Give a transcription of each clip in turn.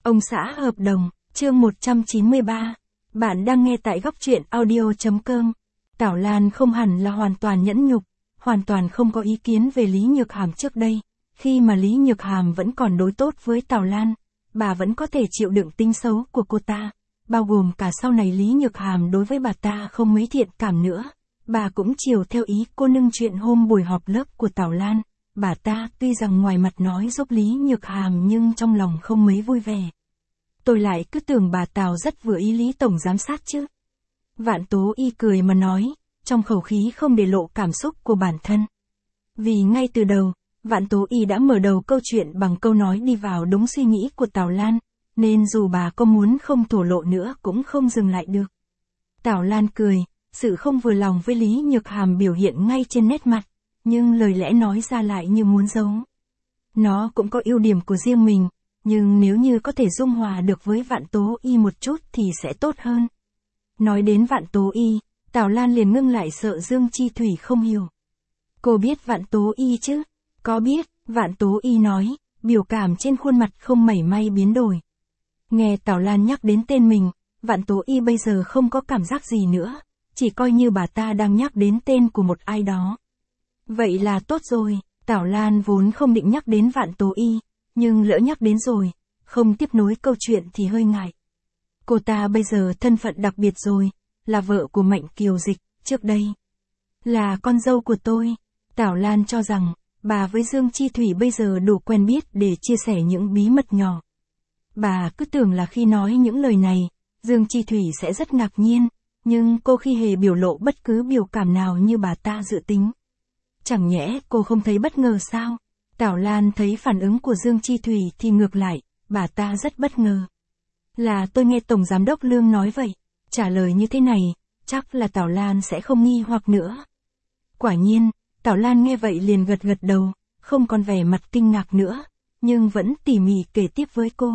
Ông xã hợp đồng, chương 193. Bạn đang nghe tại góc truyện audio.com. Tảo Lan không hẳn là hoàn toàn nhẫn nhục, hoàn toàn không có ý kiến về Lý Nhược Hàm trước đây. Khi mà Lý Nhược Hàm vẫn còn đối tốt với Tảo Lan, bà vẫn có thể chịu đựng tính xấu của cô ta. Bao gồm cả sau này Lý Nhược Hàm đối với bà ta không mấy thiện cảm nữa. Bà cũng chiều theo ý cô nương chuyện hôm buổi họp lớp của Tảo Lan. Bà ta tuy rằng ngoài mặt nói giúp Lý Nhược Hàm nhưng trong lòng không mấy vui vẻ. Tôi lại cứ tưởng bà Tào rất vừa ý Lý Tổng giám sát chứ. Vạn Tố Y cười mà nói, trong khẩu khí không để lộ cảm xúc của bản thân. Vì ngay từ đầu, Vạn Tố Y đã mở đầu câu chuyện bằng câu nói đi vào đúng suy nghĩ của Tảo Lan, nên dù bà có muốn không thổ lộ nữa cũng không dừng lại được. Tảo Lan cười, sự không vừa lòng với Lý Nhược Hàm biểu hiện ngay trên nét mặt, nhưng lời lẽ nói ra lại như muốn giấu. Nó cũng có ưu điểm của riêng mình, nhưng nếu như có thể dung hòa được với Vạn Tố Y một chút thì sẽ tốt hơn. Nói đến Vạn Tố Y, Tảo Lan liền ngưng lại sợ Dương Chi Thủy không hiểu. Cô biết Vạn Tố Y chứ? Có biết, Vạn Tố Y nói, biểu cảm trên khuôn mặt không mảy may biến đổi. Nghe Tảo Lan nhắc đến tên mình, Vạn Tố Y bây giờ không có cảm giác gì nữa, chỉ coi như bà ta đang nhắc đến tên của một ai đó. Vậy là tốt rồi, Tảo Lan vốn không định nhắc đến Vạn Tố Y, nhưng lỡ nhắc đến rồi, không tiếp nối câu chuyện thì hơi ngại. Cô ta bây giờ thân phận đặc biệt rồi, là vợ của Mạnh Kiều Dịch, trước đây là con dâu của tôi. Tảo Lan cho rằng, bà với Dương Chi Thủy bây giờ đủ quen biết để chia sẻ những bí mật nhỏ. Bà cứ tưởng là khi nói những lời này, Dương Chi Thủy sẽ rất ngạc nhiên, nhưng cô khi hề biểu lộ bất cứ biểu cảm nào như bà ta dự tính. Chẳng nhẽ cô không thấy bất ngờ sao? Tảo Lan thấy phản ứng của Dương Chi Thủy thì ngược lại, bà ta rất bất ngờ. Là tôi nghe Tổng Giám đốc Lương nói vậy. Trả lời như thế này, chắc là Tảo Lan sẽ không nghi hoặc nữa. Quả nhiên, Tảo Lan nghe vậy liền gật gật đầu, không còn vẻ mặt kinh ngạc nữa, nhưng vẫn tỉ mỉ kể tiếp với cô.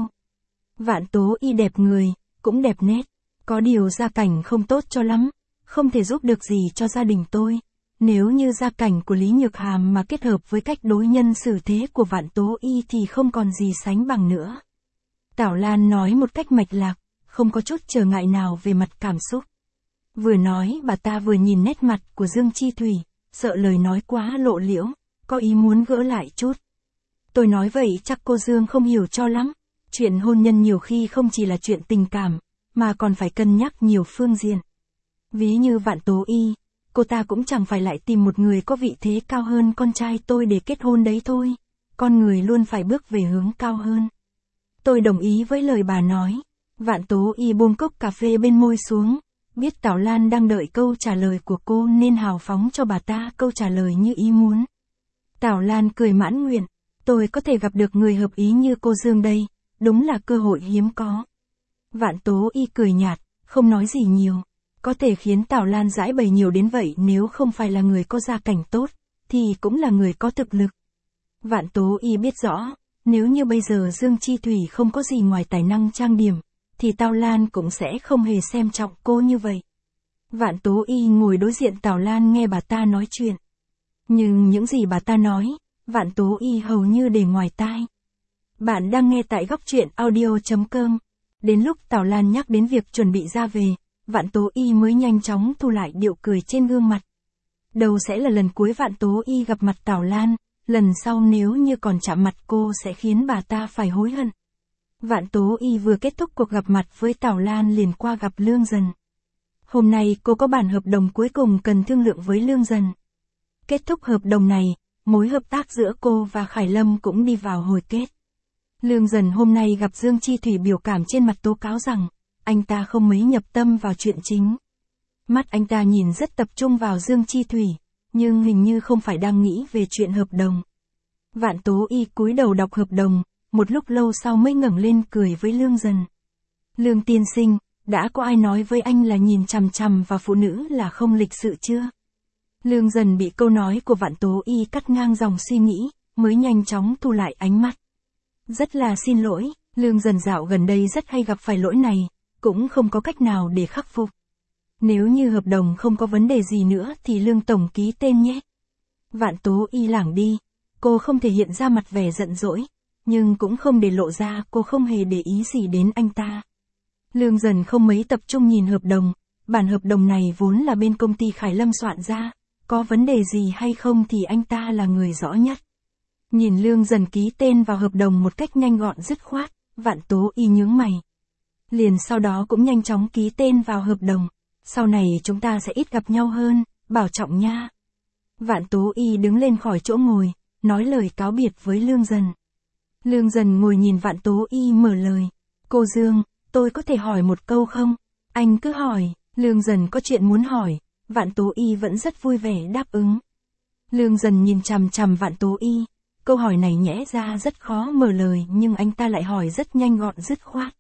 Vạn Tố Y đẹp người, cũng đẹp nét, có điều gia cảnh không tốt cho lắm, không thể giúp được gì cho gia đình tôi. Nếu như gia cảnh của Lý Nhược Hàm mà kết hợp với cách đối nhân xử thế của Vạn Tố Y thì không còn gì sánh bằng nữa. Tảo Lan nói một cách mạch lạc, không có chút trở ngại nào về mặt cảm xúc. Vừa nói bà ta vừa nhìn nét mặt của Dương Chi Thủy, sợ lời nói quá lộ liễu, có ý muốn gỡ lại chút. Tôi nói vậy chắc cô Dương không hiểu cho lắm. Chuyện hôn nhân nhiều khi không chỉ là chuyện tình cảm, mà còn phải cân nhắc nhiều phương diện. Ví như Vạn Tố Y, cô ta cũng chẳng phải lại tìm một người có vị thế cao hơn con trai tôi để kết hôn đấy thôi. Con người luôn phải bước về hướng cao hơn. Tôi đồng ý với lời bà nói. Vạn Tố Y buông cốc cà phê bên môi xuống, biết Tảo Lan đang đợi câu trả lời của cô nên hào phóng cho bà ta câu trả lời như ý muốn. Tảo Lan cười mãn nguyện, tôi có thể gặp được người hợp ý như cô Dương đây, đúng là cơ hội hiếm có. Vạn Tố Y cười nhạt, không nói gì nhiều. Có thể khiến Tảo Lan giải bày nhiều đến vậy nếu không phải là người có gia cảnh tốt, thì cũng là người có thực lực. Vạn Tố Y biết rõ, nếu như bây giờ Dương Chi Thủy không có gì ngoài tài năng trang điểm, thì Tảo Lan cũng sẽ không hề xem trọng cô như vậy. Vạn Tố Y ngồi đối diện Tảo Lan nghe bà ta nói chuyện. Nhưng những gì bà ta nói, Vạn Tố Y hầu như để ngoài tai. Bạn đang nghe tại góc truyện audio.com. Đến lúc Tảo Lan nhắc đến việc chuẩn bị ra về, Vạn Tố Y mới nhanh chóng thu lại điệu cười trên gương mặt. Đầu sẽ là lần cuối Vạn Tố Y gặp mặt Tảo Lan, lần sau nếu như còn chạm mặt cô sẽ khiến bà ta phải hối hận. Vạn Tố Y vừa kết thúc cuộc gặp mặt với Tảo Lan liền qua gặp Lương Dần. Hôm nay cô có bản hợp đồng cuối cùng cần thương lượng với Lương Dần. Kết thúc hợp đồng này, mối hợp tác giữa cô và Khải Lâm cũng đi vào hồi kết. Lương Dần hôm nay gặp Dương Chi Thủy biểu cảm trên mặt tố cáo rằng, anh ta không mấy nhập tâm vào chuyện chính. Mắt anh ta nhìn rất tập trung vào Dương Chi Thủy, nhưng hình như không phải đang nghĩ về chuyện hợp đồng. Vạn Tố Y cúi đầu đọc hợp đồng, một lúc lâu sau mới ngẩng lên cười với Lương Dần. Lương tiên sinh, đã có ai nói với anh là nhìn chằm chằm vào phụ nữ là không lịch sự chưa? Lương Dần bị câu nói của Vạn Tố Y cắt ngang dòng suy nghĩ, mới nhanh chóng thu lại ánh mắt. Rất là xin lỗi, Lương Dần dạo gần đây rất hay gặp phải lỗi này, cũng không có cách nào để khắc phục. Nếu như hợp đồng không có vấn đề gì nữa thì Lương Tổng ký tên nhé. Vạn Tố Y lảng đi, cô không thể hiện ra mặt vẻ giận dỗi, nhưng cũng không để lộ ra cô không hề để ý gì đến anh ta. Lương Dần không mấy tập trung nhìn hợp đồng, bản hợp đồng này vốn là bên công ty Khải Lâm soạn ra, có vấn đề gì hay không thì anh ta là người rõ nhất. Nhìn Lương Dần ký tên vào hợp đồng một cách nhanh gọn dứt khoát, Vạn Tố Y nhướng mày. Liền sau đó cũng nhanh chóng ký tên vào hợp đồng, sau này chúng ta sẽ ít gặp nhau hơn, bảo trọng nha. Vạn Tố Y đứng lên khỏi chỗ ngồi, nói lời cáo biệt với Lương Dần. Lương Dần ngồi nhìn Vạn Tố Y mở lời. Cô Dương, tôi có thể hỏi một câu không? Anh cứ hỏi. Lương Dần có chuyện muốn hỏi, Vạn Tố Y vẫn rất vui vẻ đáp ứng. Lương Dần nhìn chằm chằm Vạn Tố Y, câu hỏi này nhẽ ra rất khó mở lời nhưng anh ta lại hỏi rất nhanh gọn dứt khoát.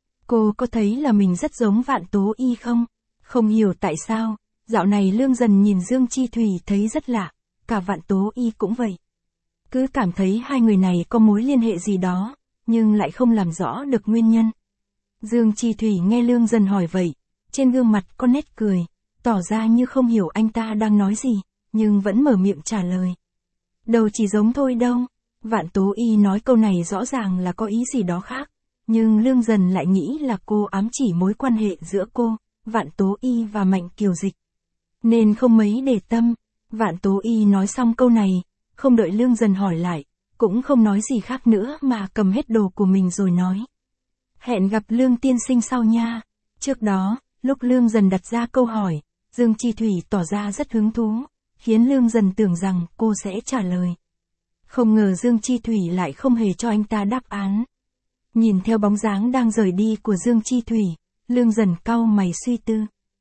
Cô có thấy là mình rất giống Vạn Tố Y không? Không hiểu tại sao, dạo này Lương Dần nhìn Dương Chi Thủy thấy rất lạ, cả Vạn Tố Y cũng vậy. Cứ cảm thấy hai người này có mối liên hệ gì đó, nhưng lại không làm rõ được nguyên nhân. Dương Chi Thủy nghe Lương Dần hỏi vậy, trên gương mặt có nét cười, tỏ ra như không hiểu anh ta đang nói gì, nhưng vẫn mở miệng trả lời. Đâu chỉ giống thôi đâu. Vạn Tố Y nói câu này rõ ràng là có ý gì đó khác, nhưng Lương Dần lại nghĩ là cô ám chỉ mối quan hệ giữa cô, Vạn Tố Y và Mạnh Kiều Dịch. Nên không mấy để tâm. Vạn Tố Y nói xong câu này, không đợi Lương Dần hỏi lại, cũng không nói gì khác nữa mà cầm hết đồ của mình rồi nói. Hẹn gặp Lương tiên sinh sau nha. Trước đó, lúc Lương Dần đặt ra câu hỏi, Dương Chi Thủy tỏ ra rất hứng thú, khiến Lương Dần tưởng rằng cô sẽ trả lời. Không ngờ Dương Chi Thủy lại không hề cho anh ta đáp án. Nhìn theo bóng dáng đang rời đi của Dương Chi Thủy, Lương Dần cau mày suy tư.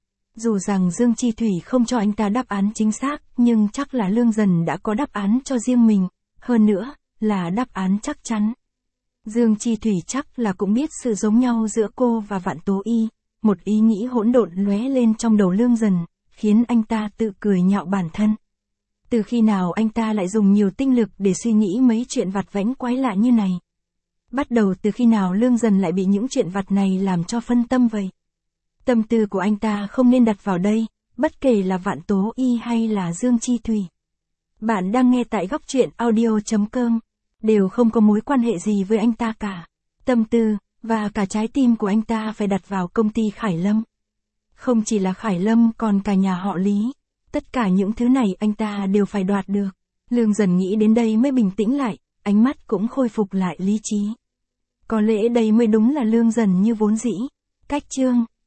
Dù rằng Dương Chi Thủy không cho anh ta đáp án chính xác, nhưng chắc là Lương Dần đã có đáp án cho riêng mình, hơn nữa, là đáp án chắc chắn. Dương Chi Thủy chắc là cũng biết sự giống nhau giữa cô và Vạn Tố Y, một ý nghĩ hỗn độn lóe lên trong đầu Lương Dần, khiến anh ta tự cười nhạo bản thân. Từ khi nào anh ta lại dùng nhiều tinh lực để suy nghĩ mấy chuyện vặt vãnh quái lạ như này? Bắt đầu từ khi nào Lương Dần lại bị những chuyện vặt này làm cho phân tâm vậy? Tâm tư của anh ta không nên đặt vào đây, bất kể là Vạn Tố Y hay là Dương Chi Thủy. Bạn đang nghe tại góc truyện audio.com, đều không có mối quan hệ gì với anh ta cả. Tâm tư, và cả trái tim của anh ta phải đặt vào công ty Khải Lâm. Không chỉ là Khải Lâm còn cả nhà họ Lý. Tất cả những thứ này anh ta đều phải đoạt được. Lương Dần nghĩ đến đây mới bình tĩnh lại, ánh mắt cũng khôi phục lại lý trí. Có lẽ đây mới đúng là Lương Dần như vốn dĩ. Cách chương